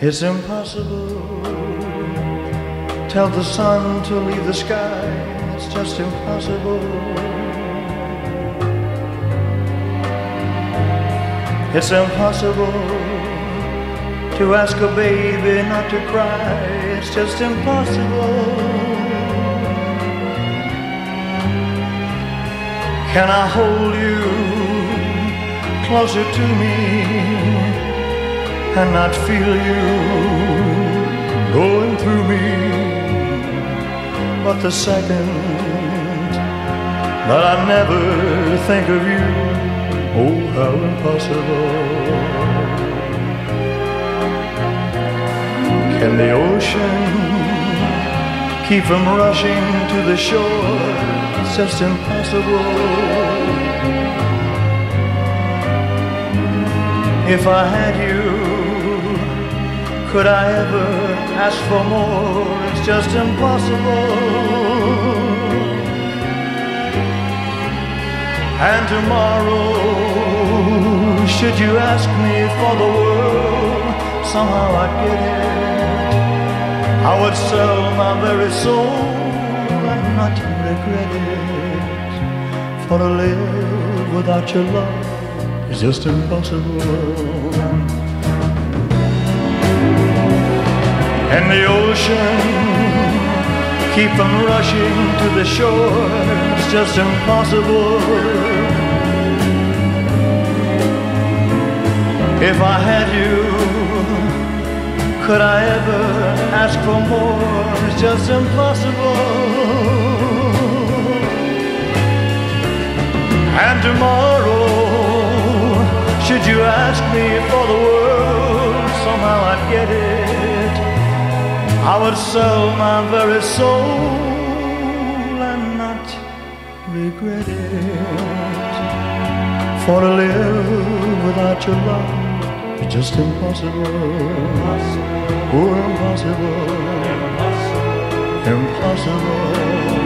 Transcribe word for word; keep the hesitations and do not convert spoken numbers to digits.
It's impossible. Tell the sun to leave the sky. It's just impossible. It's impossible to ask a baby not to cry. It's just impossible. Can I hold you closer to me and not feel you going through me? But the second that I never think of you, oh, how impossible. Can the ocean keep from rushing to the shore? It's just impossible. If I had you, could I ever ask for more? It's just impossible. And tomorrow, should you ask me for the world, somehow I'd get it. I would sell my very soul and not regret it. For to live without your love is just impossible. And the ocean keep from rushing to the shore, it's just impossible. If I had you, could I ever ask for more? It's just impossible. And tomorrow, should you ask me for the world, somehow I'd get it. I would sell my very soul and not regret it. For to live without your love is just impossible. Oh, impossible. Impossible.